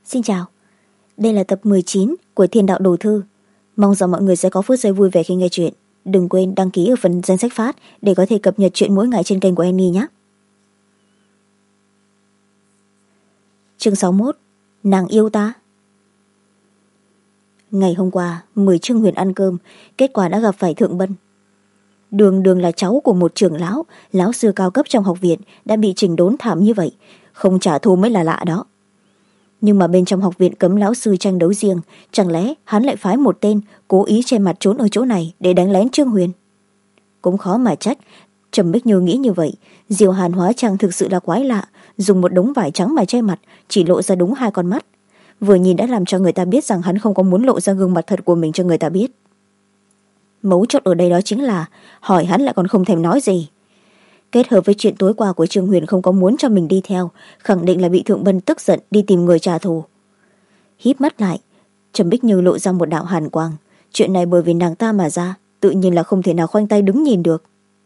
Xin chào, đây là tập 19 của Thiên Đạo Đồ Thư. Mong rằng mọi người sẽ có phút giây vui vẻ khi nghe chuyện. Đừng quên đăng ký ở phần danh sách phát để có thể cập nhật chuyện mỗi ngày trên kênh của Annie nhé. Chương 61. Nàng yêu ta. Ngày hôm qua, mời Trương Huyền ăn cơm, kết quả đã gặp phải Thượng Bân. Đường Đường là cháu của một trưởng lão sư cao cấp trong học viện, đã bị chỉnh đốn thảm như vậy, không trả thù mới là lạ đó. Nhưng mà bên trong học viện cấm lão sư tranh đấu riêng, chẳng lẽ hắn lại phái một tên cố ý che mặt trốn ở chỗ này để đánh lén Trương Huyền? Cũng khó mà trách, Trầm Bích Như nghĩ như vậy. Diệu Hàn hóa trang thực sự là quái lạ, dùng một đống vải trắng mà che mặt, chỉ lộ ra đúng hai con mắt. Vừa nhìn đã làm cho người ta biết rằng hắn không có muốn lộ ra gương mặt thật của mình cho người ta biết. Mấu chốt ở đây đó chính là hỏi hắn lại còn không thèm nói gì. Kết hợp với chuyện tối qua của Trương Huyền không có muốn cho mình đi theo, khẳng định là bị Thượng Bân tức giận đi tìm người trả thù. Híp mắt lại, Trầm Bích Như lộ ra một đạo hàn quang. Chuyện này bởi vì nàng ta mà ra, tự nhiên là không thể nào khoanh tay đứng nhìn được.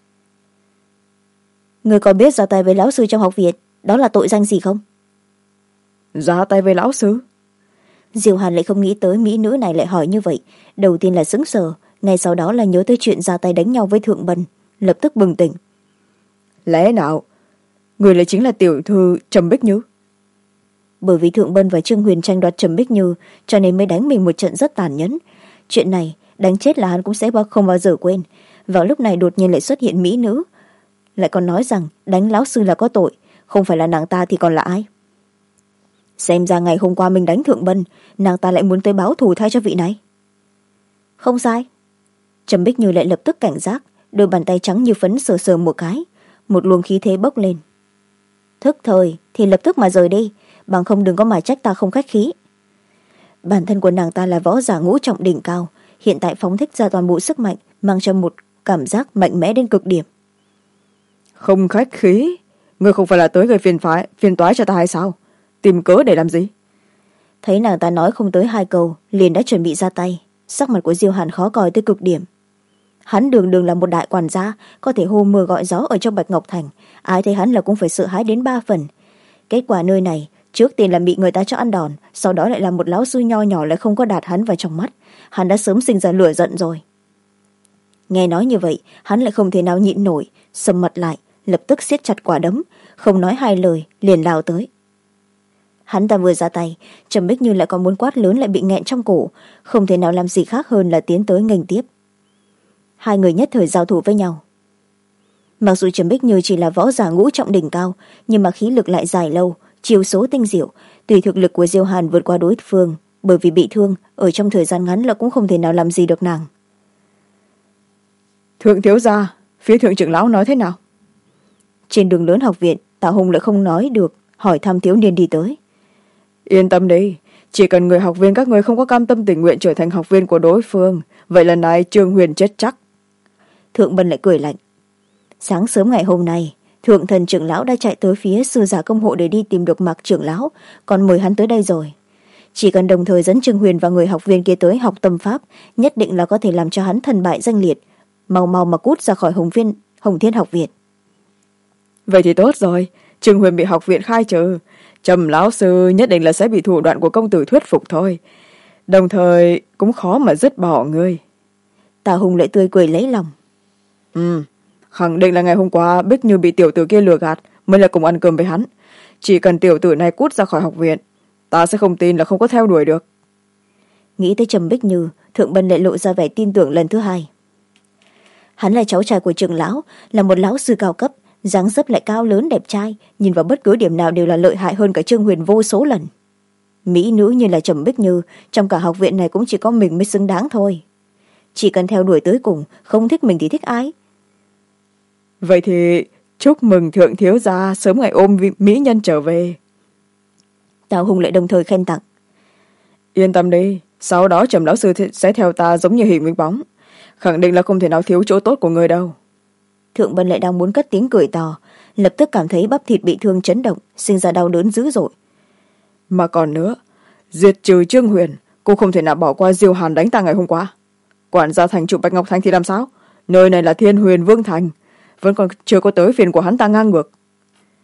Người có biết ra tay với lão sư trong học viện đó là tội danh gì không? Ra tay với lão sư? Diệu Hàn lại không nghĩ tới mỹ nữ này lại hỏi như vậy. Đầu tiên là sững sờ, ngay sau đó là nhớ tới chuyện ra tay đánh nhau với Thượng Bân, lập tức bừng tỉnh. Lẽ nào người lại chính là tiểu thư Trầm Bích Như? Bởi vì Thượng Bân và Trương Huyền tranh đoạt Trầm Bích Như cho nên mới đánh mình một trận rất tàn nhẫn. Chuyện này đánh chết là hắn cũng sẽ không bao giờ quên. Vào lúc này đột nhiên lại xuất hiện mỹ nữ, lại còn nói rằng đánh lão sư là có tội, không phải là nàng ta thì còn là ai? Xem ra ngày hôm qua mình đánh Thượng Bân, nàng ta lại muốn tới báo thù thay cho vị này. Không sai. Trầm Bích Như lại lập tức cảnh giác, đôi bàn tay trắng như phấn sờ sờ một cái, một luồng khí thế bốc lên. Thức thời thì lập tức mà rời đi, bằng không đừng có mà trách ta không khách khí. Bản thân của nàng ta là võ giả ngũ trọng đỉnh cao, hiện tại phóng thích ra toàn bộ sức mạnh, mang cho một cảm giác mạnh mẽ đến cực điểm. Không khách khí? Ngươi không phải là tới gây phiền toái cho ta hay sao? Tìm cớ để làm gì? Thấy nàng ta nói không tới hai câu, liền đã chuẩn bị ra tay. Sắc mặt của Diêu Hàn khó coi tới cực điểm. Hắn đường đường là một đại quản gia, có thể hô mưa gọi gió ở trong Bạch Ngọc Thành, ai thấy hắn là cũng phải sợ hãi đến 3 phần. Kết quả nơi này trước tiên là bị người ta cho ăn đòn, sau đó lại là một lão sư nho nhỏ lại không có đạt hắn vào trong mắt. Hắn đã sớm sinh ra lửa giận rồi. Nghe nói như vậy, hắn lại không thể nào nhịn nổi, sầm mặt lại, lập tức siết chặt quả đấm, không nói hai lời liền lao tới. Hắn ta vừa ra tay, Trầm Bích Như lại còn muốn quát lớn lại bị nghẹn trong cổ, không thể nào làm gì khác hơn là tiến tới nghênh tiếp. Hai người nhất thời giao thủ với nhau. Mặc dù Trầm Bích Như chỉ là võ giả ngũ trọng đỉnh cao, nhưng mà khí lực lại dài lâu, chiêu số tinh diệu, tùy thực lực của Diêu Hàn vượt qua đối phương, bởi vì bị thương ở trong thời gian ngắn là cũng không thể nào làm gì được nàng. Thượng thiếu gia, phía thượng trưởng lão nói thế nào? Trên đường lớn học viện, Tạ Hùng lại không nói được, hỏi thăm thiếu niên đi tới. Yên tâm đi, chỉ cần người học viên các người không có cam tâm tình nguyện trở thành học viên của đối phương, vậy lần này Trương Huyền chết chắc. Thượng Bân lại cười lạnh. Sáng sớm ngày hôm nay, Thượng Thần trưởng lão đã chạy tới phía sư giả công hộ để đi tìm được Mạc trưởng lão, còn mời hắn tới đây rồi. Chỉ cần đồng thời dẫn Trương Huyền và người học viên kia tới học tâm pháp, nhất định là có thể làm cho hắn thân bại danh liệt, mau mau mà cút ra khỏi Hồng Thiên học viện. Vậy thì tốt rồi, Trương Huyền bị học viện khai trừ, Trầm lão sư nhất định là sẽ bị thủ đoạn của công tử thuyết phục thôi, đồng thời cũng khó mà dứt bỏ ngươi. Tạ Hùng lại tươi cười lấy lòng. Khẳng định là ngày hôm qua Bích Như bị tiểu tử kia lừa gạt mới là cùng ăn cơm với hắn. Chỉ cần tiểu tử này cút ra khỏi học viện, ta sẽ không tin là không có theo đuổi được. Nghĩ tới Trầm Bích Như, Thượng Bân lại lộ ra vẻ tin tưởng lần thứ hai. Hắn là cháu trai của trưởng lão, là một lão sư cao cấp, dáng dấp lại cao lớn đẹp trai, nhìn vào bất cứ điểm nào đều là lợi hại hơn cả Trương Huyền vô số lần. Mỹ nữ như là Trầm Bích Như, trong cả học viện này cũng chỉ có mình mới xứng đáng thôi. Chỉ cần theo đuổi tới cùng, không thích mình thì thích ai. Vậy thì chúc mừng thượng thiếu gia sớm ngày ôm mỹ nhân trở về. Tào Hùng lại đồng thời khen tặng. Yên tâm đi, sau đó Trầm lão sư sẽ theo ta giống như hình với bóng, khẳng định là không thể nào thiếu chỗ tốt của người đâu. Thượng Bân lại đang muốn cất tiếng cười to, lập tức cảm thấy bắp thịt bị thương chấn động, sinh ra đau đớn dữ dội. Mà còn nữa, diệt trừ Trương Huyền, cô không thể nào bỏ qua Diêu Hàn đánh ta ngày hôm qua. Quản gia thành chủ Bạch Ngọc Thành thì làm sao? Nơi này là Thiên Huyền Vương Thành, vẫn còn chưa có tới phiền của hắn ta ngang ngược.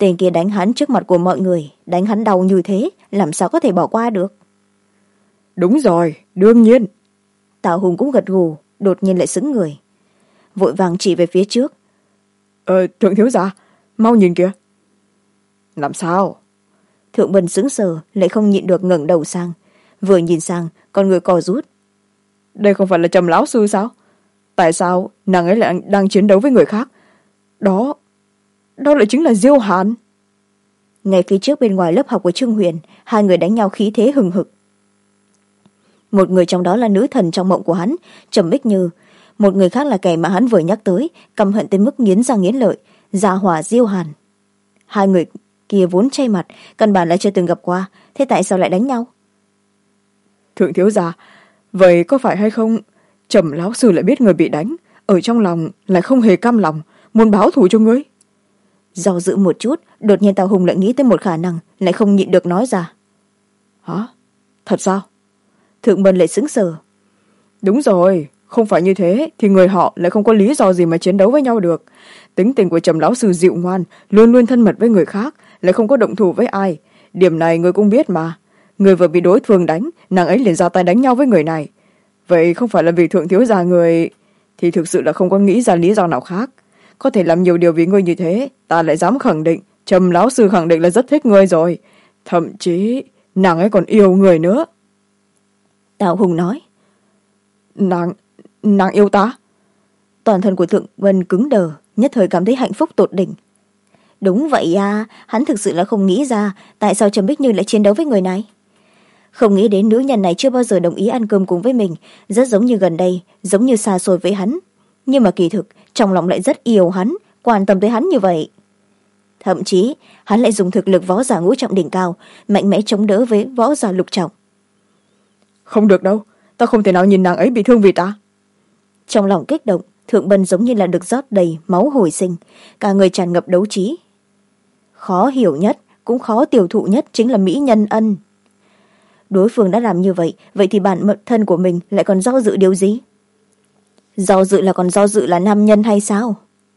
tên kia đánh hắn trước mặt của mọi người, đánh hắn đau như thế, làm sao có thể bỏ qua được. Đúng rồi, đương nhiên. Tào Hùng cũng gật gù, đột nhiên lại sững người, vội vàng chỉ về phía trước. Thượng thiếu gia, mau nhìn kìa. Làm sao? Thượng Bân sững sờ, lại không nhịn được ngẩng đầu sang, vừa nhìn sang con người co rút. Đây không phải là Trầm lão sư sao? Tại sao nàng ấy lại đang chiến đấu với người khác? Đó lại chính là Diêu Hàn. Ngay phía trước bên ngoài lớp học của Trương Huyền, hai người đánh nhau khí thế hừng hực. Một người trong đó là nữ thần trong mộng của hắn, Trầm Bích Như. Một người khác là kẻ mà hắn vừa nhắc tới, căm hận tới mức nghiến răng nghiến lợi, Gia Hỏa Diêu Hàn. Hai người kia vốn chay mặt, căn bản là chưa từng gặp qua, thế tại sao lại đánh nhau? Thượng thiếu gia, vậy có phải hay không Trầm lão sư lại biết người bị đánh, ở trong lòng lại không hề cam lòng, muốn báo thù cho ngươi? Do dự một chút, đột nhiên Tào Hùng lại nghĩ tới một khả năng, lại không nhịn được nói ra. Hả? Thật sao? Thượng Bân lại sững sờ. Đúng rồi, không phải như thế thì người họ lại không có lý do gì mà chiến đấu với nhau được. Tính tình của Trầm lão sư dịu ngoan, luôn luôn thân mật với người khác, lại không có động thủ với ai. Điểm này người cũng biết mà. Người vừa bị đối phương đánh, nàng ấy liền ra tay đánh nhau với người này. Vậy không phải là vì thượng thiếu gia người, thì thực sự là không có nghĩ ra lý do nào khác. Có thể làm nhiều điều vì ngươi như thế, ta lại dám khẳng định, Trầm lão sư khẳng định là rất thích ngươi rồi. Thậm chí nàng ấy còn yêu người nữa. Tào Hùng nói. Nàng yêu ta? Toàn thân của Thượng Bân cứng đờ, nhất thời cảm thấy hạnh phúc tột đỉnh. Đúng vậy à, hắn thực sự là không nghĩ ra tại sao Trầm Bích Như lại chiến đấu với người này. Không nghĩ đến nữ nhân này chưa bao giờ đồng ý ăn cơm cùng với mình, rất giống như gần đây, giống như xa xôi với hắn. Nhưng mà kỳ thực, trong lòng lại rất yêu hắn, quan tâm tới hắn như vậy. Thậm chí, hắn lại dùng thực lực võ giả ngũ trọng đỉnh cao, mạnh mẽ chống đỡ với võ giả lục trọng. Không được đâu, ta không thể nào nhìn nàng ấy bị thương vì ta. Trong lòng kích động, Thượng Bân giống như là được rót đầy máu hồi sinh, cả người tràn ngập đấu trí. Khó hiểu nhất, cũng khó tiêu thụ nhất chính là mỹ nhân ân. Đối phương đã làm như vậy, vậy thì bản thân của mình lại còn do dự điều gì? Do dự là còn do dự là nam nhân hay sao?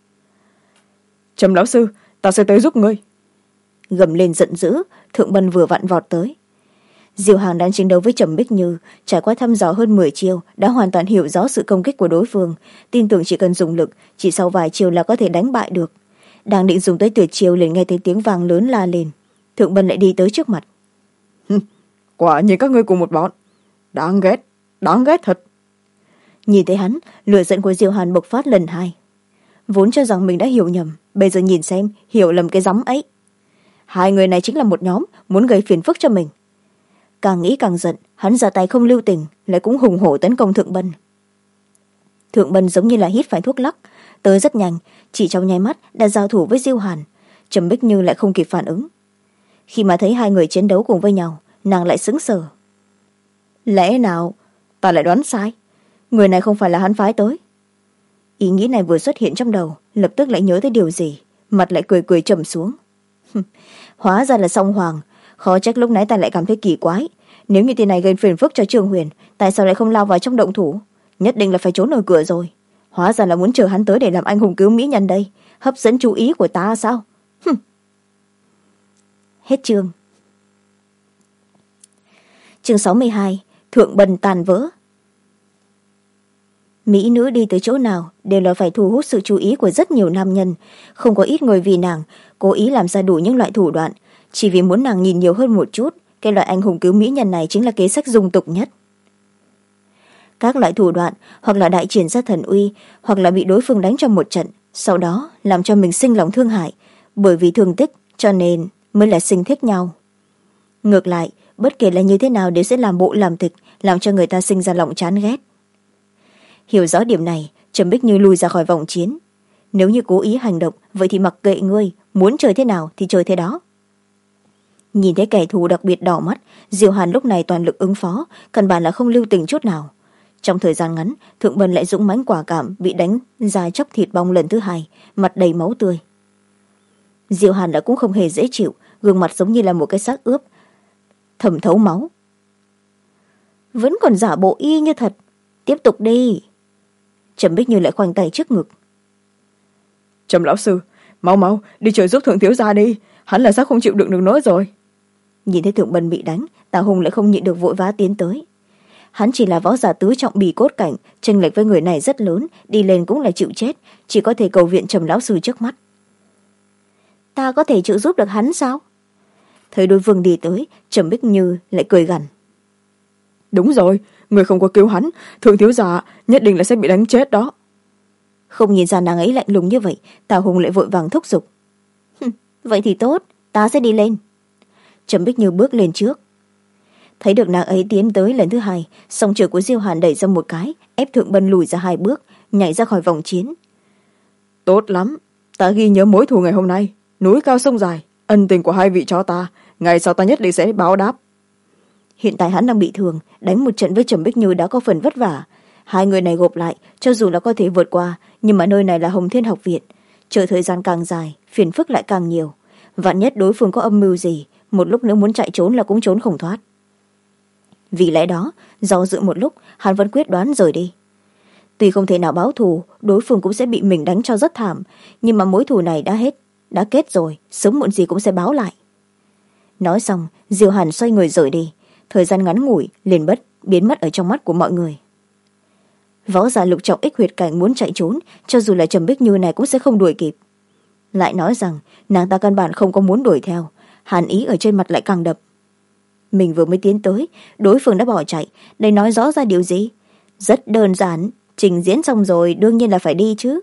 Trầm lão sư, ta sẽ tới giúp ngươi. Gầm lên giận dữ, Thượng Bân vừa vặn vọt tới. Diêu Hàn đang chiến đấu với Trầm Bích Như, trải qua thăm dò hơn 10 chiêu, đã hoàn toàn hiểu rõ sự công kích của đối phương, tin tưởng chỉ cần dùng lực, chỉ sau vài chiêu là có thể đánh bại được. Đang định dùng tới tuyệt chiêu liền nghe thấy tiếng vang lớn la lên. Thượng Bân lại đi tới trước mặt. Quả nhiên các ngươi cùng một bọn. Đáng ghét thật. Nhìn thấy hắn, lửa giận của Diêu Hàn bộc phát lần hai. Vốn cho rằng mình đã hiểu nhầm, bây giờ nhìn xem, hiểu lầm cái gióng ấy. Hai người này chính là một nhóm, muốn gây phiền phức cho mình. Càng nghĩ càng giận, hắn ra tay không lưu tình, lại cũng hùng hổ tấn công Thượng Bân. Thượng Bân giống như là hít phải thuốc lắc, tới rất nhanh, chỉ trong nháy mắt đã giao thủ với Diêu Hàn. Trầm Bích Như lại không kịp phản ứng. Khi mà thấy hai người chiến đấu cùng với nhau, nàng lại sững sờ. Lẽ nào ta lại đoán sai? Người này không phải là hắn phái tới. Ý nghĩ này vừa xuất hiện trong đầu, lập tức lại nhớ tới điều gì, mặt lại cười cười trầm xuống. Hóa ra là Song Hoàng, khó trách lúc nãy ta lại cảm thấy kỳ quái. Nếu như tên này gây phiền phức cho Trương Huyền, tại sao lại không lao vào trong động thủ? Nhất định là phải trốn ở cửa rồi. Hóa ra là muốn chờ hắn tới để làm anh hùng cứu mỹ nhân đây, hấp dẫn chú ý của ta sao? Hết chương. Chương 62, Thượng Bân tàn vỡ. Mỹ nữ đi tới chỗ nào đều là phải thu hút sự chú ý của rất nhiều nam nhân, không có ít người vì nàng cố ý làm ra đủ những loại thủ đoạn, chỉ vì muốn nàng nhìn nhiều hơn một chút. Cái loại anh hùng cứu mỹ nhân này chính là kế sách dung tục nhất. Các loại thủ đoạn hoặc là đại triển ra thần uy, hoặc là bị đối phương đánh cho một trận, sau đó làm cho mình sinh lòng thương hại, bởi vì thương tích cho nên mới là sinh thích nhau. Ngược lại, bất kể là như thế nào đều sẽ làm bộ làm tịch, làm cho người ta sinh ra lòng chán ghét. Hiểu rõ điểm này, Trầm Bích Như lùi ra khỏi vòng chiến. Nếu như cố ý hành động, vậy thì mặc kệ ngươi, muốn chơi thế nào thì chơi thế đó. Nhìn thấy kẻ thù đặc biệt đỏ mắt, Diêu Hàn lúc này toàn lực ứng phó, căn bản là không lưu tình chút nào. Trong thời gian ngắn, Thượng Bân lại dũng mãnh quả cảm, bị đánh ra chóc thịt bong lần thứ hai, mặt đầy máu tươi. Diêu Hàn đã cũng không hề dễ chịu, gương mặt giống như là một cái xác ướp thẩm thấu máu. Vẫn còn giả bộ y như thật, tiếp tục đi. Trầm Bích Như lại khoanh tay trước ngực. Trầm lão sư, mau đi trợ giúp thượng thiếu gia đi, hắn là sắp không chịu đựng được nữa rồi. Nhìn thấy Thượng Bân bị đánh, Tào Hùng lại không nhịn được vội vã tiến tới. Hắn chỉ là võ giả tứ trọng bì cốt cảnh, chênh lệch với người này rất lớn, đi lên cũng là chịu chết, chỉ có thể cầu viện Trầm lão sư trước mắt. Ta có thể trợ giúp được hắn sao? Thấy đối phương đi tới, Trầm Bích Như lại cười gằn. Đúng rồi, người không có cứu hắn, Thượng thiếu gia nhất định là sẽ bị đánh chết đó. Không nhìn ra nàng ấy lạnh lùng như vậy, Tào Hùng lại vội vàng thúc giục. Vậy thì tốt, ta sẽ đi lên. Trầm Bích Như bước lên trước. Thấy được nàng ấy tiến tới lần thứ hai, song trường của Diêu Hàn đẩy ra một cái, ép Thượng Bân lùi ra 2 bước, nhảy ra khỏi vòng chiến. Tốt lắm, ta ghi nhớ mối thù ngày hôm nay, núi cao sông dài, ân tình của hai vị cho ta, ngày sau ta nhất định sẽ báo đáp. Hiện tại hắn đang bị thương, đánh một trận với Trầm Bích Như đã có phần vất vả. Hai người này gộp lại, cho dù là có thể vượt qua, nhưng mà nơi này là Hồng Thiên học viện, chờ thời gian càng dài, phiền phức lại càng nhiều. Vạn nhất đối phương có âm mưu gì, một lúc nữa muốn chạy trốn là cũng trốn không thoát. Vì lẽ đó, do dự một lúc, hắn vẫn quyết đoán rời đi. Tuy không thể nào báo thù, đối phương cũng sẽ bị mình đánh cho rất thảm, nhưng mà mối thù này đã kết rồi, sớm muộn gì cũng sẽ báo lại. Nói xong, Diêu Hàn xoay người rời đi, thời gian ngắn ngủi liền biến mất ở trong mắt của mọi người. Võ giả lục trọng ích huyệt cảnh muốn chạy trốn, cho dù là Trầm Bích Như này cũng sẽ không đuổi kịp. Lại nói rằng nàng ta căn bản không có muốn đuổi theo, hàn ý ở trên mặt lại càng đập. Mình vừa mới tiến tới, đối phương đã bỏ chạy, đây nói rõ ra điều gì? Rất đơn giản, trình diễn xong rồi đương nhiên là phải đi chứ.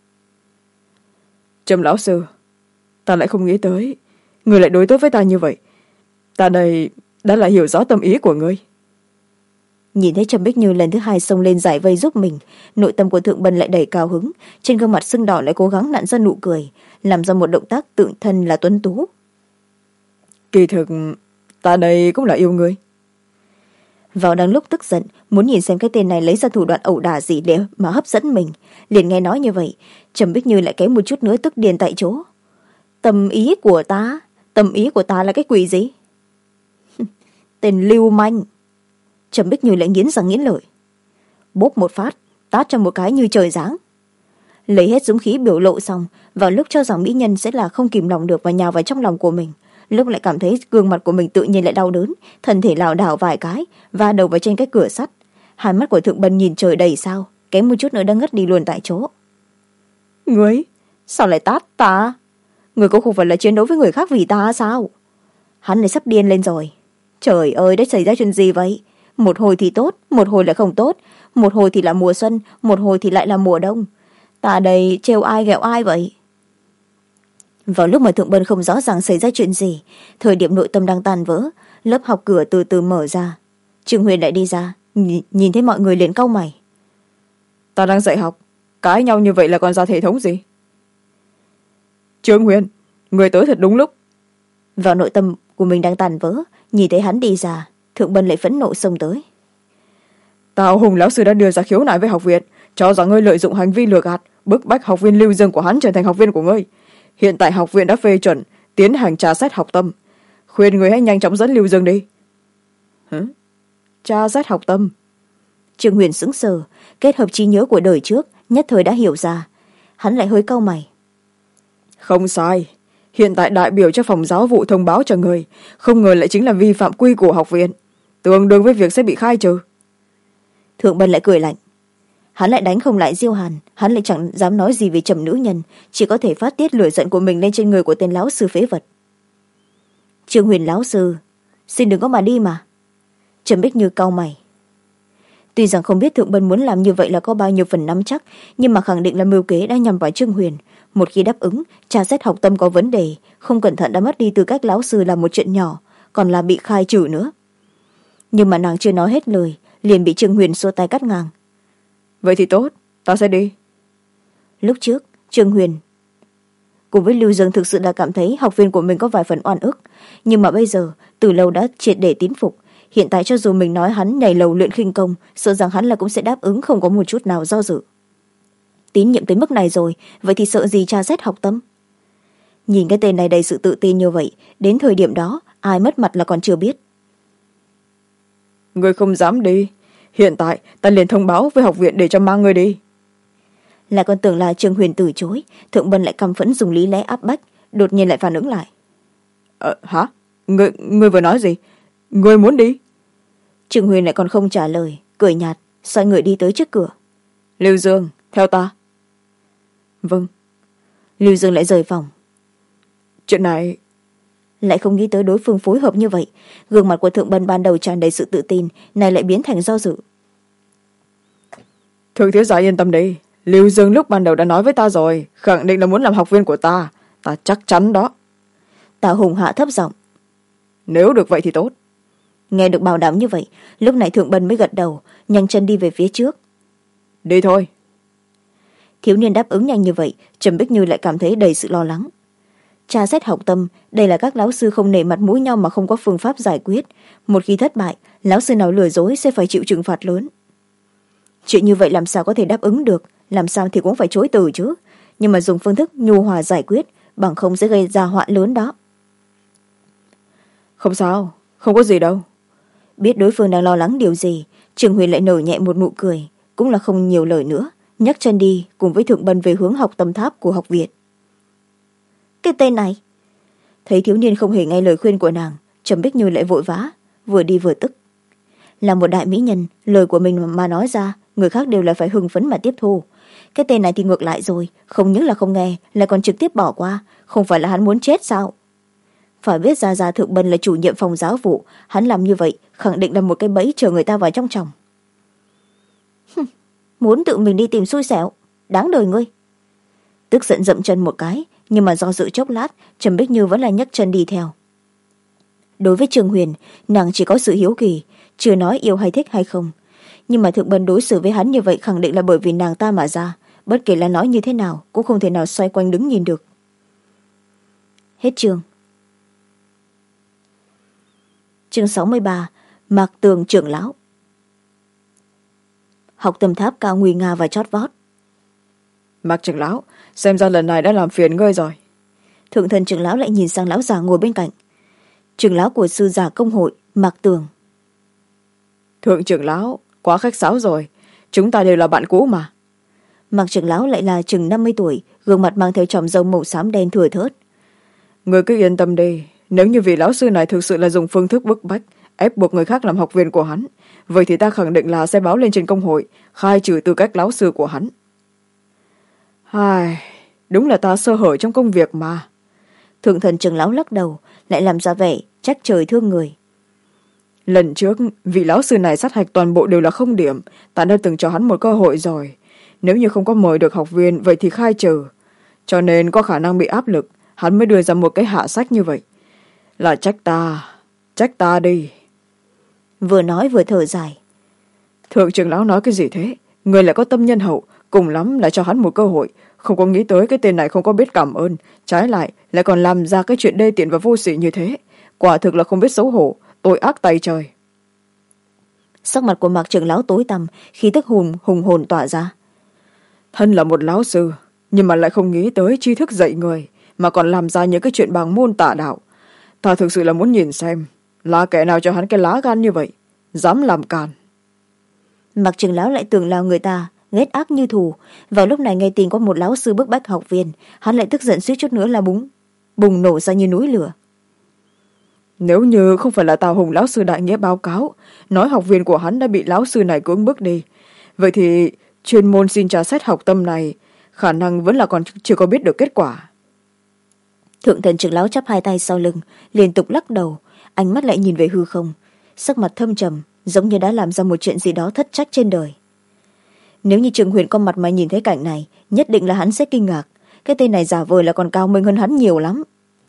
Trầm lão sư, ta lại không nghĩ tới người lại đối tốt với ta như vậy. Ta đây đã là hiểu rõ tâm ý của ngươi. Nhìn thấy Trầm Bích Như lần thứ hai xông lên giải vây giúp mình, nội tâm của Thượng Bân lại đầy cao hứng, trên gương mặt sưng đỏ lại cố gắng nặn ra nụ cười, làm ra một động tác tự thân là tuấn tú. Kỳ thực ta đây cũng là yêu ngươi. Vào đang lúc tức giận, muốn nhìn xem cái tên này lấy ra thủ đoạn ẩu đả gì để mà hấp dẫn mình, liền nghe nói như vậy, Trầm Bích Như lại kém một chút nữa tức điên tại chỗ. Tâm ý của ta là cái quỷ gì? Tên lưu manh. Trầm Bích Như lại nghiến răng nghiến lợi. Bốp một phát, tát cho một cái như trời giáng. Lấy hết dũng khí biểu lộ xong, vào lúc cho rằng mỹ nhân sẽ là không kìm lòng được và nhào vào trong lòng của mình, lúc lại cảm thấy gương mặt của mình tự nhiên lại đau đớn, thân thể lảo đảo vài cái, va đầu vào trên cái cửa sắt. Hai mắt của Thượng Bân nhìn trời đầy sao, kém một chút nữa đã ngất đi luôn tại chỗ. Ngươi, sao lại tát ta? Ngươi cũng không phải là chiến đấu với người khác vì ta sao? Hắn lại sắp điên lên rồi. Trời ơi, đã xảy ra chuyện gì vậy? Một hồi thì tốt, một hồi lại không tốt, một hồi thì là mùa xuân, một hồi thì lại là mùa đông. Ta đây trêu ai ghẹo ai vậy? Vào lúc mà Thượng Bân không rõ ràng xảy ra chuyện gì, thời điểm nội tâm đang tan vỡ, lớp học cửa từ từ mở ra. Trương Huyền lại đi ra, nhìn thấy mọi người liền cau mày. Ta đang dạy học, cãi nhau như vậy là còn ra thể thống gì? Trương Huyền, người tới thật đúng lúc. Vào nội tâm của mình đang tàn vỡ, nhìn thấy hắn đi ra, Thượng Bân lại phẫn nộ xông tới. Tào Hùng lão sư đã đưa ra khiếu nại với học viện, cho rằng ngươi lợi dụng hành vi lừa gạt, bức bách học viên Lưu Dương của hắn trở thành học viên của ngươi. Hiện tại học viện đã phê chuẩn tiến hành tra xét học tâm, khuyên người hãy nhanh chóng dẫn Lưu Dương đi. Tra xét học tâm? Trương Huyền sững sờ, kết hợp trí nhớ của đời trước, nhất thời đã hiểu ra. Hắn lại hơi cau mày. Không sai, hiện tại đại biểu cho phòng giáo vụ thông báo cho người, không ngờ lại chính là vi phạm quy của học viện, tương đương với việc sẽ bị khai trừ. Thượng Bân lại cười lạnh. Hắn lại đánh không lại Diêu Hàn, hắn lại chẳng dám nói gì về Trầm nữ nhân, chỉ có thể phát tiết lửa giận của mình lên trên người của tên lão sư phế vật. Trương Huyền lão sư, xin đừng có mà đi mà. Trầm Bích Như cau mày. Tuy rằng không biết Thượng Bân muốn làm như vậy là có bao nhiêu phần nắm chắc, nhưng mà khẳng định là mưu kế đã nhằm vào Trương Huyền. Một khi đáp ứng, tra xét học tâm có vấn đề, không cẩn thận đã mất đi tư cách lão sư là một chuyện nhỏ, còn là bị khai trừ nữa. Nhưng mà nàng chưa nói hết lời, liền bị Trương Huyền xua tay cắt ngang. Vậy thì tốt, ta sẽ đi. Lúc trước, Trương Huyền cùng với Lưu Dương thực sự là cảm thấy học viên của mình có vài phần oan ức, nhưng mà bây giờ từ lâu đã triệt để tín phục. Hiện tại cho dù mình nói hắn nhảy lầu luyện khinh công, sợ rằng hắn là cũng sẽ đáp ứng không có một chút nào do dự. Tín nhiệm tới mức này rồi, vậy thì sợ gì tra xét học tâm? Nhìn cái tên này đầy sự tự tin như vậy, đến thời điểm đó ai mất mặt là còn chưa biết. Người không dám đi, hiện tại ta liền thông báo với học viện để cho mang người đi. Là còn tưởng là Trương Huyền từ chối, Thượng Bân lại căm phẫn dùng lý lẽ áp bách, đột nhiên lại phản ứng lại. Hả? Ngươi vừa nói gì? Ngươi muốn đi? Trương Huyền lại còn không trả lời, cười nhạt xoay người đi tới trước cửa. Lưu Dương, theo ta. Vâng. Lưu Dương lại rời phòng. Chuyện này... Lại không nghĩ tới đối phương phối hợp như vậy, gương mặt của Thượng Bân ban đầu tràn đầy sự tự tin, này lại biến thành do dự. Thượng thiếu gia yên tâm đi, Lưu Dương lúc ban đầu đã nói với ta rồi, khẳng định là muốn làm học viên của ta chắc chắn đó. Tào Hùng hạ thấp giọng. Nếu được vậy thì tốt. Nghe được bảo đảm như vậy, lúc này Thượng Bân mới gật đầu, nhanh chân đi về phía trước. Đi thôi. Thiếu niên đáp ứng nhanh như vậy, Trầm Bích Như lại cảm thấy đầy sự lo lắng. Tra xét học tâm, đây là các lão sư không nể mặt mũi nhau mà không có phương pháp giải quyết. Một khi thất bại, lão sư nào lừa dối sẽ phải chịu trừng phạt lớn. Chuyện như vậy làm sao có thể đáp ứng được, làm sao thì cũng phải chối từ chứ. Nhưng mà dùng phương thức nhu hòa giải quyết, bằng không sẽ gây ra họa lớn đó. Không sao, không có gì đâu. Biết đối phương đang lo lắng điều gì, Trường Huyền lại nở nhẹ một nụ cười, cũng là không nhiều lời nữa, nhấc chân đi cùng với Thượng Bân về hướng học tâm tháp của học viện. Cái tên này. Thấy thiếu niên không hề nghe lời khuyên của nàng, Trầm Bích Như lại vội vã, vừa đi vừa tức. Là một đại mỹ nhân, lời của mình mà nói ra, người khác đều là phải hưng phấn mà tiếp thu. Cái tên này thì ngược lại rồi, không những là không nghe, lại còn trực tiếp bỏ qua, không phải là hắn muốn chết sao? Phải biết Gia Thượng Bân là chủ nhiệm phòng giáo vụ, hắn làm như vậy khẳng định là một cái bẫy chờ người ta vào trong chồng. Muốn tự mình đi tìm xui xẻo, đáng đời ngươi. Tức giận dậm chân một cái, nhưng mà do dự chốc lát, Trầm Bích Như vẫn là nhấc chân đi theo. Đối với Trường Huyền, nàng chỉ có sự hiếu kỳ, chưa nói yêu hay thích hay không. Nhưng mà Thượng Bân đối xử với hắn như vậy khẳng định là bởi vì nàng ta mà ra, bất kể là nói như thế nào cũng không thể nào xoay quanh đứng nhìn được. Hết chương. Chương 63, Mạc Tường trưởng lão. Học tâm tháp cao nguy nga và chót vót. Mạc trưởng lão, xem ra lần này đã làm phiền ngươi rồi. Thượng thần trưởng lão lại nhìn sang lão già ngồi bên cạnh. Trưởng lão của sư giả công hội, Mạc Tường. Thượng trưởng lão, quá khách sáo rồi, chúng ta đều là bạn cũ mà. Mạc trưởng lão lại là chừng 50 tuổi, gương mặt mang theo tròm râu màu xám đen thừa thớt. Ngươi cứ yên tâm đi, nếu như vị lão sư này thực sự là dùng phương thức bức bách, ép buộc người khác làm học viên của hắn, vậy thì ta khẳng định là sẽ báo lên trên công hội, khai trừ tư cách lão sư của hắn. Đúng là ta sơ hở trong công việc mà. Thượng thần trưởng lão lắc đầu, lại làm ra vẻ trách trời thương người. Lần trước vị lão sư này sát hạch toàn bộ đều là không điểm, ta đã từng cho hắn một cơ hội rồi, nếu như không có mời được học viên vậy thì khai trừ, cho nên có khả năng bị áp lực, hắn mới đưa ra một cái hạ sách như vậy. Là trách ta đi. Vừa nói vừa thở dài. Thượng trưởng lão nói cái gì thế? Người lại có tâm nhân hậu, cùng lắm là cho hắn một cơ hội, không có nghĩ tới cái tên này không có biết cảm ơn, trái lại lại còn làm ra cái chuyện đê tiện và vô sỉ như thế, quả thực là không biết xấu hổ, tội ác tày trời. Sắc mặt của Mạc trưởng lão tối tăm, khí tức hùng hồn tỏa ra. Thân là một lão sư, nhưng mà lại không nghĩ tới tri thức dạy người, mà còn làm ra những cái chuyện bằng môn tà đạo. Ta thực sự là muốn nhìn xem là kẻ nào cho hắn cái lá gan như vậy, dám làm càn. Mạc trưởng lão lại tưởng là người ta ghét ác như thù, vào lúc này nghe tin có một lão sư bức bách học viên, hắn lại tức giận suýt chút nữa là bùng nổ ra như núi lửa. Nếu như không phải là Tào Hùng lão sư đại nghĩa báo cáo nói học viên của hắn đã bị lão sư này cưỡng bức đi, vậy thì chuyên môn xin tra xét học tâm này khả năng vẫn là còn chưa có biết được kết quả. Thượng thần trưởng lão chắp hai tay sau lưng, liên tục lắc đầu, ánh mắt lại nhìn về hư không, sắc mặt thâm trầm, giống như đã làm ra một chuyện gì đó thất trách trên đời. Nếu như Trường Huyền có mặt mà nhìn thấy cảnh này, nhất định là hắn sẽ kinh ngạc, cái tên này giả vờ là còn cao minh hơn hắn nhiều lắm.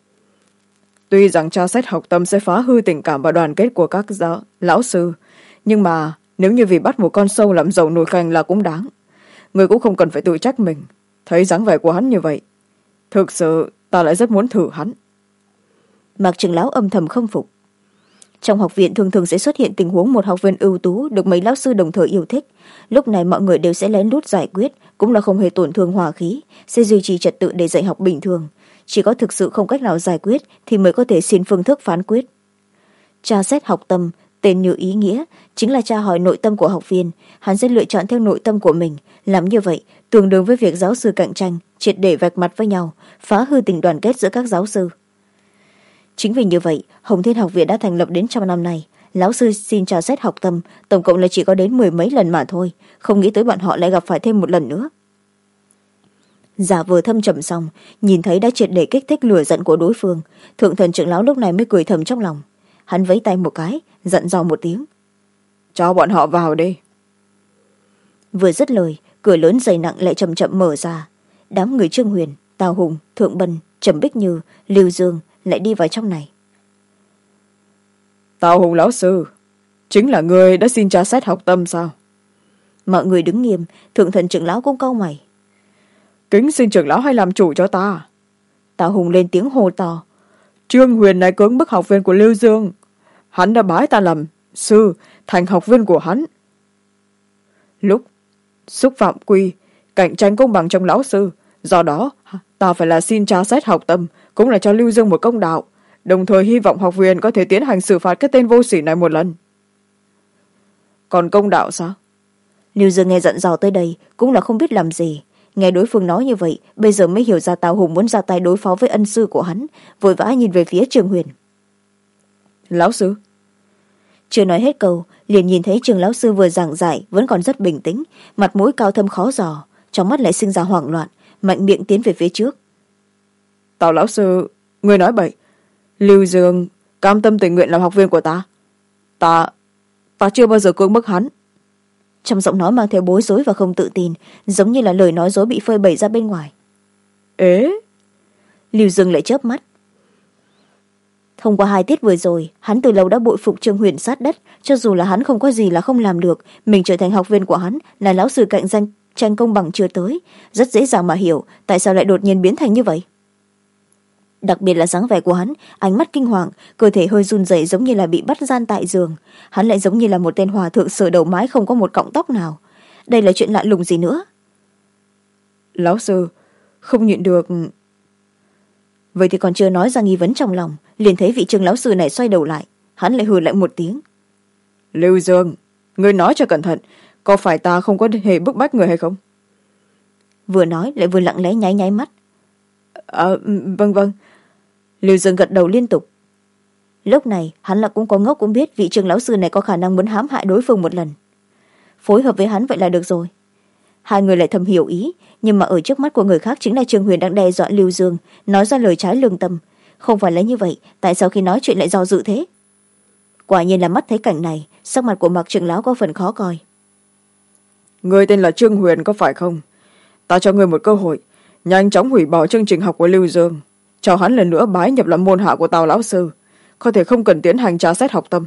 Tuy rằng tra xét học tâm sẽ phá hư tình cảm và đoàn kết của các lão sư, nhưng mà nếu như vì bắt một con sâu làm dầu nồi canh là cũng đáng. Người cũng không cần phải tự trách mình, thấy dáng vẻ của hắn như vậy, thực sự ta lại rất muốn thử hắn. Mạc trưởng lão âm thầm khâm phục. Trong học viện thường thường sẽ xuất hiện tình huống một học viên ưu tú được mấy lão sư đồng thời yêu thích, lúc này mọi người đều sẽ lén lút giải quyết, cũng là không hề tổn thương hòa khí, sẽ duy trì trật tự để dạy học bình thường. Chỉ có thực sự không cách nào giải quyết thì mới có thể xin phương thức phán quyết. Tra xét học tâm, tên như ý nghĩa, chính là tra hỏi nội tâm của học viên, hắn sẽ lựa chọn theo nội tâm của mình, làm như vậy tương đương với việc giáo sư cạnh tranh, triệt để vạch mặt với nhau, phá hư tình đoàn kết giữa các giáo sư. chính vì như vậy Hồng Thiên học viện đã thành lập đến 100 năm nay. Lão sư xin tra xét học tâm tổng cộng là chỉ có đến 10 mấy lần mà thôi, không nghĩ tới bọn họ lại gặp phải thêm một lần nữa. Giả vờ thâm trầm xong, nhìn thấy đã triệt để kích thích lửa giận của đối phương, thượng thần trưởng lão lúc này mới cười thầm trong lòng. Hắn vẫy tay một cái, giận dò một tiếng: cho bọn họ vào đi. Vừa dứt lời, cửa lớn dày nặng lại chậm chậm mở ra. Đám người Trương Huyền, Tào Hùng, Thượng Bân, Trầm Bích Như, Lưu Dương lại đi vào trong này. Tào Hùng lão sư, chính là người đã xin tra xét học tâm sao? Mọi người đứng nghiêm, thượng thần trưởng lão cũng cau mày. Kính xin trưởng lão hãy làm chủ cho ta. Tào Hùng lên tiếng hô to. Trương Huyền này cưỡng bức học viên của Lưu Dương, hắn đã bái ta làm sư thành học viên của hắn. Lúc xúc phạm quy cạnh tranh công bằng trong lão sư, do đó ta phải là xin tra xét học tâm, cũng là cho Lưu Dương một công đạo, đồng thời hy vọng học viên có thể tiến hành xử phạt cái tên vô sỉ này một lần. Còn công đạo sao? Lưu Dương nghe giận dò tới đây cũng là không biết làm gì. Nghe đối phương nói như vậy, bây giờ mới hiểu ra Tào Hùng muốn ra tay đối phó với ân sư của hắn, vội vã nhìn về phía Trương Huyền. Lão sư. Chưa nói hết câu, liền nhìn thấy Trường lão sư vừa giảng giải vẫn còn rất bình tĩnh, mặt mũi cao thâm khó dò, trong mắt lại sinh ra hoảng loạn, mạnh miệng tiến về phía trước. Tào lão sư, người nói bậy. Lưu Dương cam tâm tình nguyện làm học viên của ta. Ta chưa bao giờ cưỡng bức hắn. Trong giọng nói mang theo bối rối và không tự tin, giống như là lời nói dối bị phơi bày ra bên ngoài. Ế. Lưu Dương lại chớp mắt. Thông qua 2 tiết vừa rồi, hắn từ lâu đã bội phục Trương Huyền sát đất, cho dù là hắn không có gì là không làm được, mình trở thành học viên của hắn là lão sư cạnh tranh công bằng chưa tới, rất dễ dàng mà hiểu tại sao lại đột nhiên biến thành như vậy. Đặc biệt là dáng vẻ của hắn, ánh mắt kinh hoàng, cơ thể hơi run rẩy giống như là bị bắt gian tại giường. Hắn lại giống như là một tên hòa thượng sờ đầu mái không có một cọng tóc nào. Đây là chuyện lạ lùng gì nữa? Lão sư, không nhịn được. Vậy thì còn chưa nói ra nghi vấn trong lòng, liền thấy vị Trương lão sư này xoay đầu lại. Hắn lại hừ lại một tiếng. Lưu Dương, ngươi nói cho cẩn thận, có phải ta không có hề bức bách người hay không? Vừa nói lại vừa lặng lẽ nháy nháy mắt. Vâng. Lưu Dương gật đầu liên tục. Lúc này hắn là cũng có ngốc cũng biết vị Trương lão sư này có khả năng muốn hãm hại đối phương một lần. Phối hợp với hắn vậy là được rồi. Hai người lại thầm hiểu ý, nhưng mà ở trước mắt của người khác chính là Trương Huyền đang đe dọa Lưu Dương, nói ra lời trái lương tâm. Không phải là như vậy, tại sao khi nói chuyện lại do dự thế? Quả nhiên là mắt thấy cảnh này, sắc mặt của Mạc trưởng lão có phần khó coi. Người tên là Trương Huyền có phải không? Ta cho người một cơ hội, nhanh chóng hủy bỏ chương trình học của Lưu Dương, cho hắn lần nữa bái nhập làm môn hạ của Tào lão sư, có thể không cần tiến hành tra xét học tâm.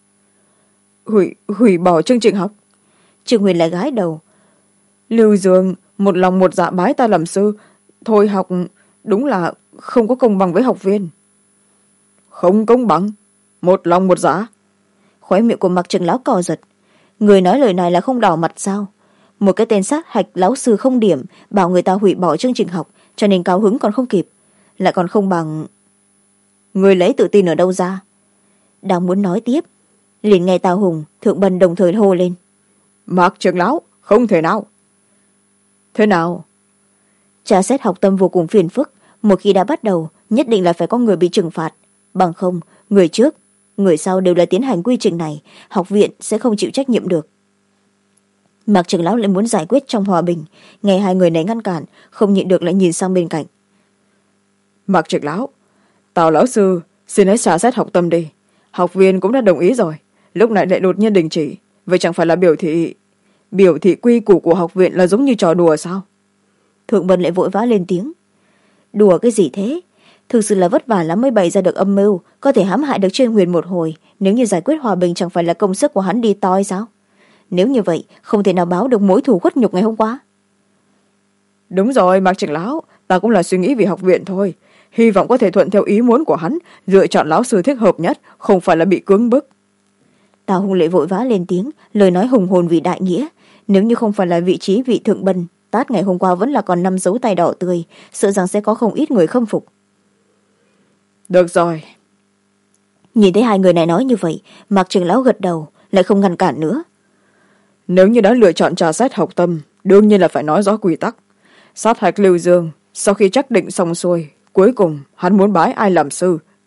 Hủy bỏ chương trình học? Trương Huyền lại gái đầu. Lưu Dương một lòng một dạ bái ta làm sư, thôi học đúng là không có công bằng với học viên. Không công bằng? Một lòng một dạ? Khóe miệng của Mạc trưởng lão cò giật. Người nói lời này là không đỏ mặt sao? Một cái tên sát hạch lão sư không điểm, bảo người ta hủy bỏ chương trình học, cho nên cao hứng còn không kịp, lại còn không bằng. Người lấy tự tin ở đâu ra? Đang muốn nói tiếp, liền nghe Tào Hùng, Thượng Bân đồng thời hô lên. Mạc trưởng lão, không thể nào. Thế nào? Tra xét học tâm vô cùng phiền phức, một khi đã bắt đầu nhất định là phải có người bị trừng phạt, bằng không người trước người sau đều là tiến hành quy trình này, học viện sẽ không chịu trách nhiệm được. Mạc trưởng lão lại muốn giải quyết trong hòa bình, nghe hai người này ngăn cản, không nhịn được lại nhìn sang bên cạnh. Mạc trưởng lão, Tào lão sư xin hãy trả xét học tâm đi, học viên cũng đã đồng ý rồi, lúc này lại đột nhiên đình chỉ, vậy chẳng phải là biểu thị quy củ của học viện là giống như trò đùa sao? Thượng Bân lại vội vã lên tiếng. Đùa cái gì thế? Thực sự là vất vả lắm mới bày ra được âm mưu, có thể hãm hại được Trương Huyền một hồi, nếu như giải quyết hòa bình chẳng phải là công sức của hắn đi toi sao? Nếu như vậy không thể nào báo được mối thù khuất nhục ngày hôm qua. Đúng rồi Mạc trưởng lão, ta cũng là suy nghĩ vì học viện thôi, hy vọng có thể thuận theo ý muốn của hắn, lựa chọn lão sư thích hợp nhất, không phải là bị cưỡng bức. Tào Hùng lệ vội vã lên tiếng, lời nói hùng hồn vì đại nghĩa. Nếu như không phải là vị trí vị Thượng Bân, tát ngày hôm qua vẫn là còn 5 dấu tay đỏ tươi, sợ rằng sẽ có không ít người khâm phục. Được rồi. Nhìn thấy hai người này nói như vậy, Mạc trưởng lão gật đầu, lại không ngăn cản nữa. Nếu như đã lựa chọn trà xét học tâm, đương nhiên là phải nói rõ quy tắc. Sát hạch Lưu Dương, sau khi chắc định xong xuôi, cuối cùng hắn muốn bái ai làm sư,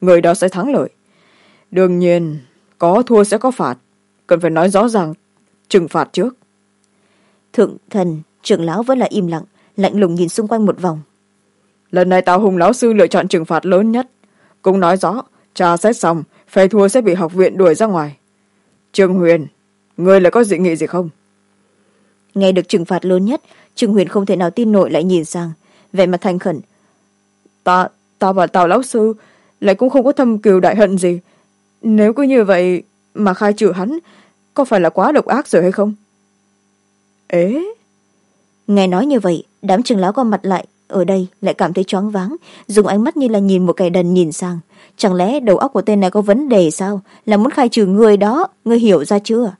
người đó sẽ thắng lợi. Đương nhiên có thua sẽ có phạt, cần phải nói rõ ràng trừng phạt trước. Thượng thần trưởng lão vẫn là im lặng, lạnh lùng nhìn xung quanh một vòng. Lần này Tào Hùng lão sư lựa chọn trừng phạt lớn nhất, cũng nói rõ tra xét xong phe thua sẽ bị học viện đuổi ra ngoài. Trương Huyền, ngươi là có dị nghị gì không? Nghe được trừng phạt lớn nhất, Trương Huyền không thể nào tin nổi, lại nhìn sang vẻ mặt thành khẩn. Ta và Tào lão sư lại cũng không có thâm cừu đại hận gì, nếu cứ như vậy mà khai trừ hắn, có phải là quá độc ác rồi hay không? Ế, nghe nói như vậy, đám trưởng lão có mặt lại ở đây lại cảm thấy choáng váng, dùng ánh mắt như là nhìn một kẻ đần nhìn sang. Chẳng lẽ đầu óc của tên này có vấn đề sao, là muốn khai trừ người đó, ngươi hiểu ra chưa?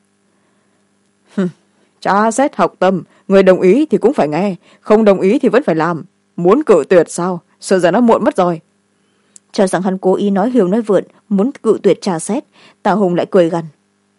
Tra xét học tâm, người đồng ý thì cũng phải nghe, không đồng ý thì vẫn phải làm. Muốn cự tuyệt sao, sợ rằng nó muộn mất rồi. Cho rằng hắn cố ý nói hiều nói vượn, muốn cự tuyệt tra xét. Tào Hùng lại cười gằn.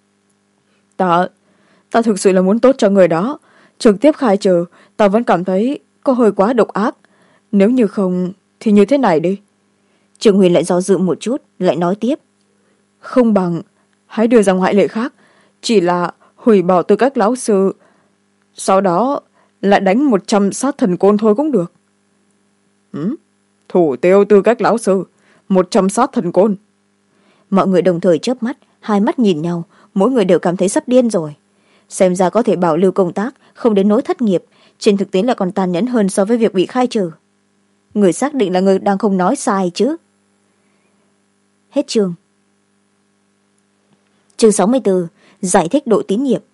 Ta thực sự là muốn tốt cho người đó, trực tiếp khai trừ ta vẫn cảm thấy có hơi quá độc ác. Nếu như không thì như thế này đi. Trương Huyền lại do dự một chút, lại nói tiếp. Không bằng hãy đưa ra ngoại lệ khác, chỉ là hủy bỏ tư cách lão sư, sau đó lại đánh 100 sát thần côn thôi cũng được. Thủ tiêu tư cách lão sư, 100 sát thần côn. Mọi người đồng thời chớp mắt, hai mắt nhìn nhau, mỗi người đều cảm thấy sắp điên rồi. Xem ra có thể bảo lưu công tác, không đến nỗi thất nghiệp, trên thực tế là còn tàn nhẫn hơn so với việc bị khai trừ. Người xác định là người đang không nói sai chứ. Hết chương. Chương 64, giải thích độ tín nhiệm.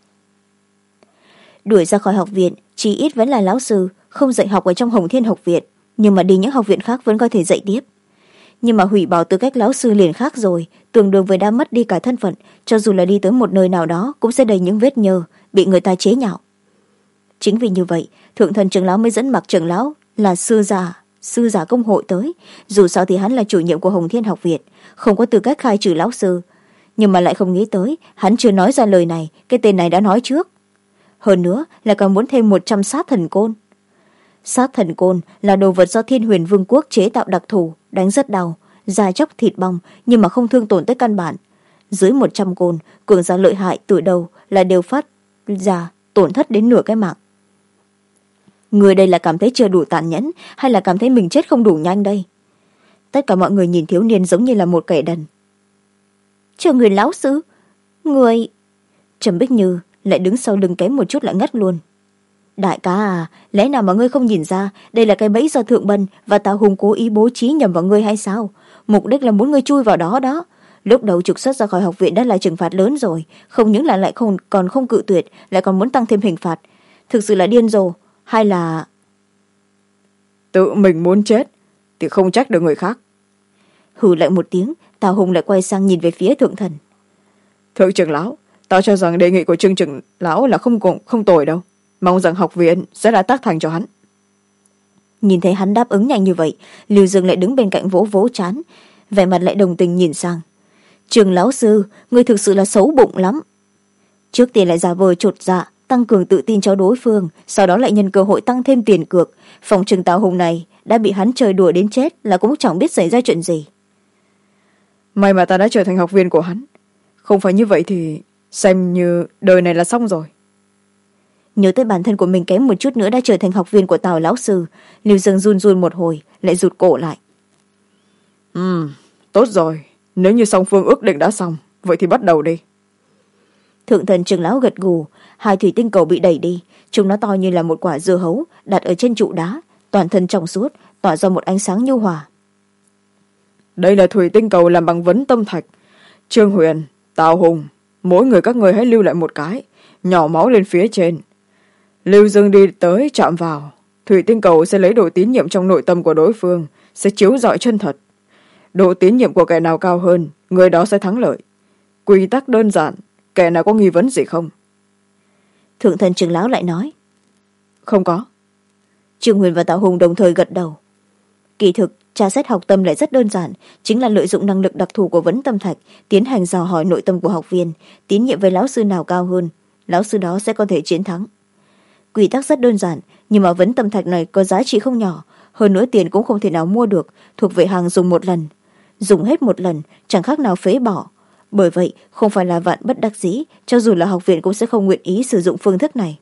Đuổi ra khỏi học viện, chỉ ít vẫn là lão sư, không dạy học ở trong Hồng Thiên học viện, nhưng mà đi những học viện khác vẫn có thể dạy tiếp. Nhưng mà hủy bỏ tư cách lão sư liền khác rồi, tương đương với đã mất đi cả thân phận, cho dù là đi tới một nơi nào đó cũng sẽ đầy những vết nhơ, bị người ta chế nhạo. Chính vì như vậy, thượng thần trưởng lão mới dẫn Mạc trưởng lão là sư giả công hội tới. Dù sao thì hắn là chủ nhiệm của Hồng Thiên học viện, không có tư cách khai trừ lão sư, nhưng mà lại không nghĩ tới hắn chưa nói ra lời này, cái tên này đã nói trước. Hơn nữa là còn muốn thêm 100 sát thần côn. Sát thần côn là đồ vật do Thiên Huyền Vương quốc chế tạo đặc thù, đánh rất đau, da chóc thịt bong, nhưng mà không thương tổn tới căn bản. Dưới 100 côn, cường giả lợi hại từ đầu là đều phát ra tổn thất đến nửa cái mạng. Người đây là cảm thấy chưa đủ tàn nhẫn, hay là cảm thấy mình chết không đủ nhanh đây? Tất cả mọi người nhìn thiếu niên giống như là một kẻ đần. Chờ người lão sư, người... Trầm Bích Như lại đứng sau lưng kém một chút lại ngất luôn. Đại ca à, lẽ nào mà ngươi không nhìn ra đây là cái bẫy do Thượng Bân và Tào Hùng cố ý bố trí nhầm vào ngươi hay sao? Mục đích là muốn ngươi chui vào đó đó. Lúc đầu trục xuất ra khỏi học viện đã là trừng phạt lớn rồi, không những là lại còn không cự tuyệt, lại còn muốn tăng thêm hình phạt. Thực sự là điên rồ, hay là... Tự mình muốn chết thì không trách được người khác. Hừ lại một tiếng, Tào Hùng lại quay sang nhìn về phía thượng thần. Thượng trưởng lão, tao cho rằng đề nghị của Trương trưởng lão là không tồi đâu, mong rằng học viện sẽ đã tác thành cho hắn. Nhìn thấy hắn đáp ứng nhanh như vậy, Lưu Dương lại đứng bên cạnh vỗ vỗ trán, vẻ mặt lại đồng tình nhìn sang. Trường lão sư, ngươi thực sự là xấu bụng lắm. Trước tiên lại giả vờ chột dạ, tăng cường tự tin cho đối phương, sau đó lại nhân cơ hội tăng thêm tiền cược. Phòng trường Tào Hùng này đã bị hắn chơi đùa đến chết là cũng chẳng biết xảy ra chuyện gì. May mà ta đã trở thành học viên của hắn, không phải như vậy thì xem như đời này là xong rồi. Nhớ tới bản thân của mình kém một chút nữa đã trở thành học viên của Tào lão sư, Lưu Dương run run một hồi lại rụt cổ lại. Tốt rồi, nếu như song phương ước định đã xong, vậy thì bắt đầu đi. Thượng thần trưởng lão gật gù, hai thủy tinh cầu bị đẩy đi, chúng nó to như là một quả dưa hấu đặt ở trên trụ đá, toàn thân trong suốt, tỏa ra một ánh sáng nhu hòa. Đây là thủy tinh cầu làm bằng vấn tâm thạch. Trương Huyền, Tào Hùng, mỗi người các người hãy lưu lại một cái, nhỏ máu lên phía trên. Lưu Dương đi tới chạm vào, thủy tinh cầu sẽ lấy độ tín nhiệm trong nội tâm của đối phương, sẽ chiếu rọi chân thật. Độ tín nhiệm của kẻ nào cao hơn, người đó sẽ thắng lợi. Quy tắc đơn giản, kẻ nào có nghi vấn gì không? Thượng thần trưởng lão lại nói. Không có. Trương Huyền và Tào Hùng đồng thời gật đầu. Kỳ thực, tra xét học tâm lại rất đơn giản, chính là lợi dụng năng lực đặc thù của vấn tâm thạch, tiến hành dò hỏi nội tâm của học viên, tín nhiệm với lão sư nào cao hơn, lão sư đó sẽ có thể chiến thắng. Quy tắc rất đơn giản, nhưng mà vấn tâm thạch này có giá trị không nhỏ, hơn nữa tiền cũng không thể nào mua được, thuộc về hàng dùng một lần. dùng hết một lần chẳng khác nào phế bỏ. Bởi vậy không phải là vạn bất đắc dĩ, cho dù là học viện cũng sẽ không nguyện ý sử dụng phương thức này.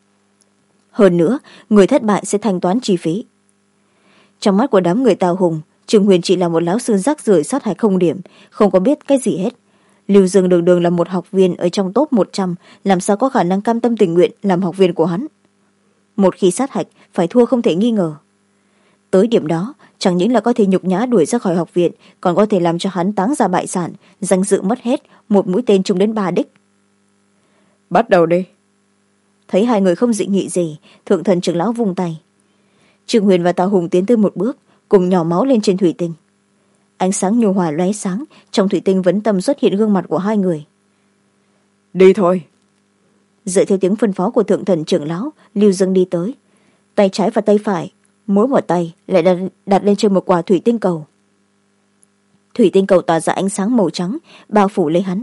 Hơn nữa, người thất bại sẽ thanh toán chi phí. Trong mắt của đám người Tào Hùng, Trương Huyền chỉ là một lão sư rác rưởi sát hại không điểm, không có biết cái gì hết. Lưu Dương đường đường là một học viên ở trong top 100, làm sao có khả năng cam tâm tình nguyện làm học viên của hắn. Một khi sát hạch, phải thua không thể nghi ngờ. Tới điểm đó, chẳng những là có thể nhục nhã đuổi ra khỏi học viện, còn có thể làm cho hắn táng ra bại sản, danh dự mất hết, một mũi tên trúng đến 3 đích. Bắt đầu đi. Thấy hai người không dị nghị gì, thượng thần trưởng lão vung tay. Trương Huyền và Tào Hùng tiến tới một bước, cùng nhỏ máu lên trên thủy tinh. Ánh sáng nhu hòa lóe sáng, trong thủy tinh vấn tâm xuất hiện gương mặt của hai người. Đi thôi. Dựa theo tiếng phân phó của thượng thần trưởng lão, Lưu Dương đi tới. Tay trái và tay phải, mỗi một tay lại đặt lên trên một quả thủy tinh cầu. Thủy tinh cầu tỏa ra ánh sáng màu trắng, bao phủ lấy hắn.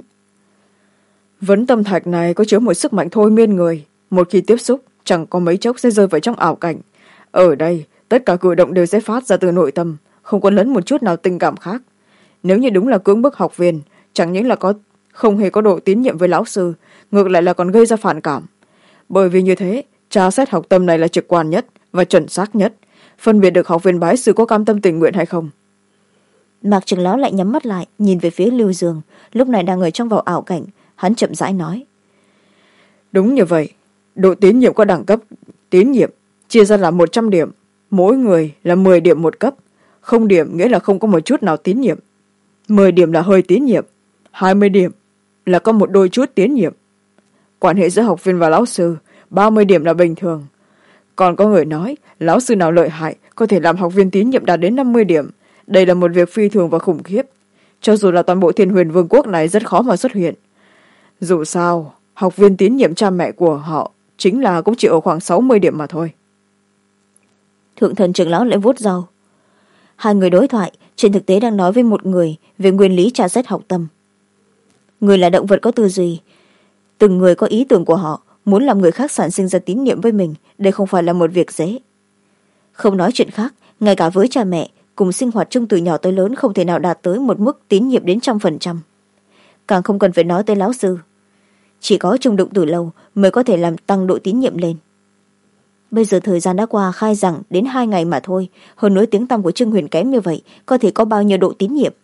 Vấn tâm thạch này có chứa một sức mạnh thôi miên người, một khi tiếp xúc chẳng có mấy chốc sẽ rơi vào trong ảo cảnh. Ở đây tất cả cử động đều sẽ phát ra từ nội tâm, không có lẫn một chút nào tình cảm khác. Nếu như đúng là cưỡng bức học viên, chẳng những là không hề có độ tín nhiệm với lão sư, ngược lại là còn gây ra phản cảm. Bởi vì như thế, tra xét học tâm này là trực quan nhất và chuẩn xác nhất, phân biệt được học viên bái sư có cam tâm tình nguyện hay không. Mạc trưởng lão lại nhắm mắt lại, nhìn về phía Lưu Dương, lúc này đang ở trong vào ảo cảnh. Hắn chậm rãi nói: Đúng như vậy, độ tín nhiệm có đẳng cấp tín nhiệm, chia ra là 100 điểm, mỗi người là 10 điểm một cấp. 0 điểm nghĩa là không có một chút nào tín nhiệm, 10 điểm là hơi tín nhiệm, 20 điểm là có một đôi chút tín nhiệm. Quan hệ giữa học viên và lão sư 30 điểm là bình thường. Còn có người nói lão sư nào lợi hại có thể làm học viên tín nhiệm đạt đến 50 điểm. Đây là một việc phi thường và khủng khiếp, cho dù là toàn bộ Thiên Huyền Vương quốc này rất khó mà xuất hiện. Dù sao học viên tín nhiệm cha mẹ của họ chính là cũng chỉ ở khoảng 60 điểm mà thôi. Thượng thần trưởng lão lại vuốt râu. Hai người đối thoại trên thực tế đang nói với một người về nguyên lý tra xét học tâm. Người là động vật có tư duy, từng người có ý tưởng của họ, muốn làm người khác sản sinh ra tín nhiệm với mình, đây không phải là một việc dễ. Không nói chuyện khác, ngay cả với cha mẹ cùng sinh hoạt chung từ nhỏ tới lớn không thể nào đạt tới một mức tín nhiệm đến 100%. Càng không cần phải nói tới lão sư, chỉ có chung đụng từ lâu mới có thể làm tăng độ tín nhiệm lên. Bây giờ thời gian đã qua khai giảng đến 2 ngày mà thôi, hơn nữa tiếng tăm của Trương Huyền kém như vậy, có thể có bao nhiêu độ tín nhiệm?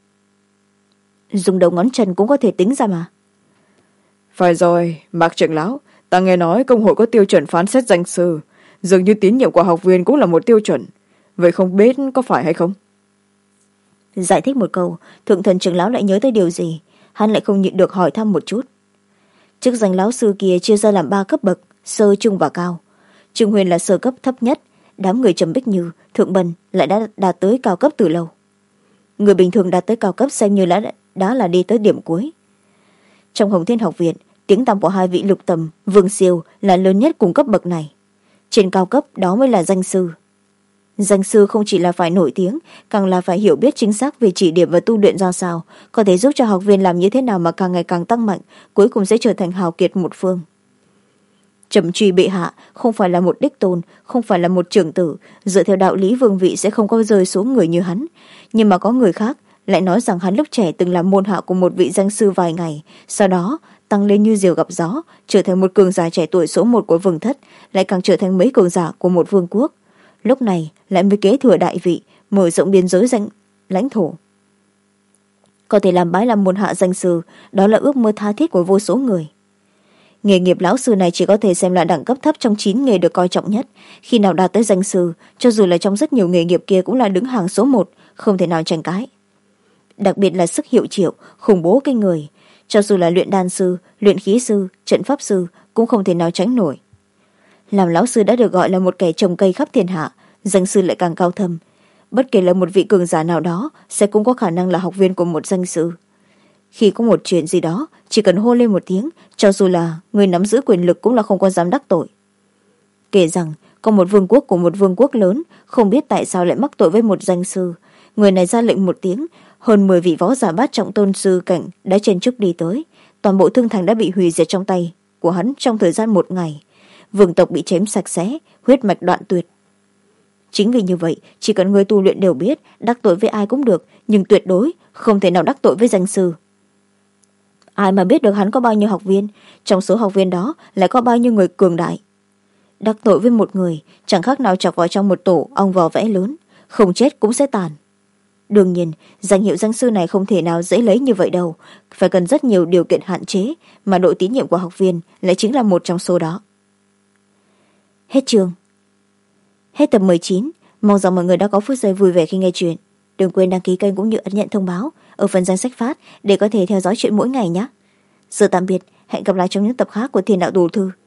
Dùng đầu ngón chân cũng có thể tính ra mà. Phải rồi, Mạc trưởng lão, ta nghe nói công hội có tiêu chuẩn phán xét danh sư, dường như tín nhiệm của học viên cũng là một tiêu chuẩn, vậy không biết có phải hay không? Giải thích một câu, thượng thần trưởng lão lại nhớ tới điều gì, hắn lại không nhịn được hỏi thăm một chút. Chức danh lão sư kia chia ra làm 3 cấp bậc, sơ, trung và cao. Trương Huyền là sơ cấp thấp nhất, đám người Trầm Bích Như, Thượng Bân lại đã đạt tới cao cấp từ lâu. Người bình thường đạt tới cao cấp xem như đã là đi tới điểm cuối. Trong Hồng Thiên học viện, tiếng tăm của hai vị lục tầm, Vương Siêu là lớn nhất cùng cấp bậc này. Trên cao cấp đó mới là danh sư. Danh sư không chỉ là phải nổi tiếng, càng là phải hiểu biết chính xác về chỉ điểm và tu luyện ra sao, có thể giúp cho học viên làm như thế nào mà càng ngày càng tăng mạnh, cuối cùng sẽ trở thành hào kiệt một phương. Trầm Truy bệ hạ không phải là một đích tôn, không phải là một trưởng tử, dựa theo đạo lý vương vị sẽ không có rơi xuống người như hắn, nhưng mà có người khác lại nói rằng hắn lúc trẻ từng là môn hạ của một vị danh sư vài ngày, sau đó tăng lên như diều gặp gió, trở thành một cường giả trẻ tuổi số 1 của vương thất, lại càng trở thành mấy cường giả của một vương quốc. Lúc này lại mới kế thừa đại vị, mở rộng biên giới lãnh thổ. Có thể làm bái làm môn hạ danh sư, đó là ước mơ tha thiết của vô số người. Nghề nghiệp lão sư này chỉ có thể xem là đẳng cấp thấp trong 9 nghề được coi trọng nhất, khi nào đạt tới danh sư, cho dù là trong rất nhiều nghề nghiệp kia cũng là đứng hàng số 1, không thể nào tranh cãi. Đặc biệt là sức hiệu triệu, khủng bố kinh người, cho dù là luyện đan sư, luyện khí sư, trận pháp sư cũng không thể nào tránh nổi. Làm lão sư đã được gọi là một kẻ trồng cây khắp thiên hạ, danh sư lại càng cao thâm. Bất kể là một vị cường giả nào đó sẽ cũng có khả năng là học viên của một danh sư. Khi có một chuyện gì đó, chỉ cần hô lên một tiếng, cho dù là người nắm giữ quyền lực cũng là không có dám đắc tội. Kể rằng có một vương quốc của một vương quốc lớn, không biết tại sao lại mắc tội với một danh sư. Người này ra lệnh một tiếng, hơn 10 vị võ giả bát trọng tôn sư cảnh đã chen chúc đi tới. Toàn bộ thương thành đã bị hủy diệt trong tay của hắn trong thời gian 1 ngày. Vương tộc bị chém sạch sẽ, huyết mạch đoạn tuyệt. chính vì như vậy chỉ cần người tu luyện đều biết đắc tội với ai cũng được, nhưng tuyệt đối không thể nào đắc tội với danh sư. Ai mà biết được hắn có bao nhiêu học viên, trong số học viên đó lại có bao nhiêu người cường đại. Đắc tội với một người chẳng khác nào chọc vào trong một tổ ong vò vẽ lớn, không chết cũng sẽ tàn. Đương nhiên danh hiệu danh sư này không thể nào dễ lấy như vậy đâu, phải cần rất nhiều điều kiện hạn chế, mà độ tín nhiệm của học viên lại chính là một trong số đó. Hết chương. Hết tập 19. Mong rằng mọi người đã có phút giây vui vẻ khi nghe chuyện. Đừng quên đăng ký kênh cũng như ấn nhận thông báo ở phần danh sách phát để có thể theo dõi chuyện mỗi ngày nhé. Giờ tạm biệt, hẹn gặp lại trong những tập khác của Thiên Đạo Tù Thư.